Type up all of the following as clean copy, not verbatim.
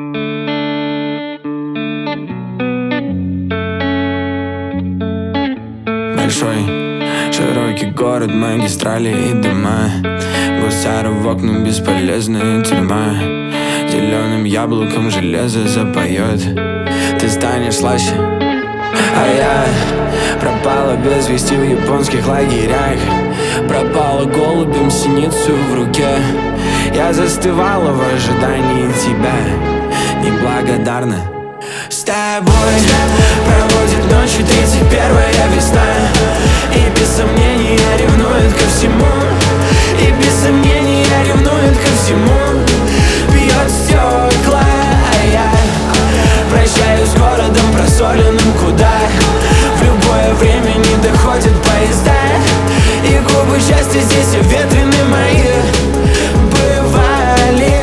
Большой, широкий город, магистрали и дома, гусары в окна, бесполезная тюрьма. Зеленым яблоком железо запоет. Ты станешь слаще, а я пропала без вести в японских лагерях. Пропала голубем синицу в руке. Я застывала в ожидании тебя, неблагодарна. С тобой проводит ночью 31-я весна. И без сомнения ревнует ко всему. И без сомнения ревнует ко всему. Бьет стекла, а я прощаюсь с городом просоленным, куда в любое время не доходят поезда. И губы счастья здесь ветрены мои бывали.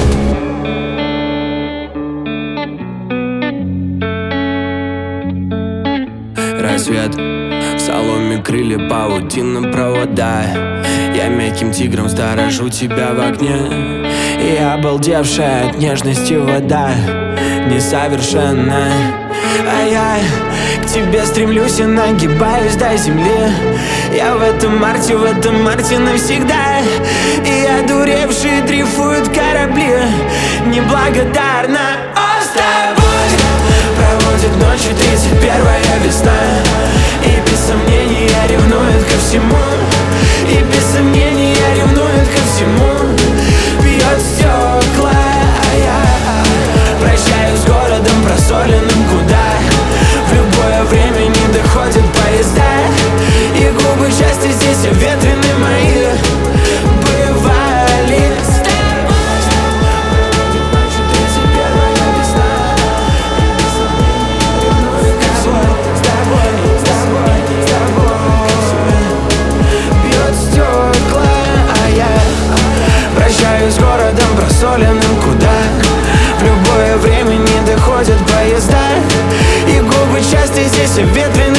Рассвет, в соломе крылья, паутина провода. Я мягким тигром сторожу тебя в окне. И обалдевшая от нежности вода несовершенна. А я к тебе стремлюсь и нагибаюсь до земли. Я в этом марте навсегда. И одуревшие дрейфуют корабли. Неблагодарна. С тобой проводит ночью 31-я весна. И без сомнения ревнует ко всему. И без сомнения ревнует ко всему. Бьет стекла, а я прощаюсь с городом просоленным, куда в любое время не доходят поезда. И губы счастья здесь ветрены мои бывали. Прощаюсь с городом просоленным, куда в любое время не доходят поезда. И губы счастья здесь ветрены.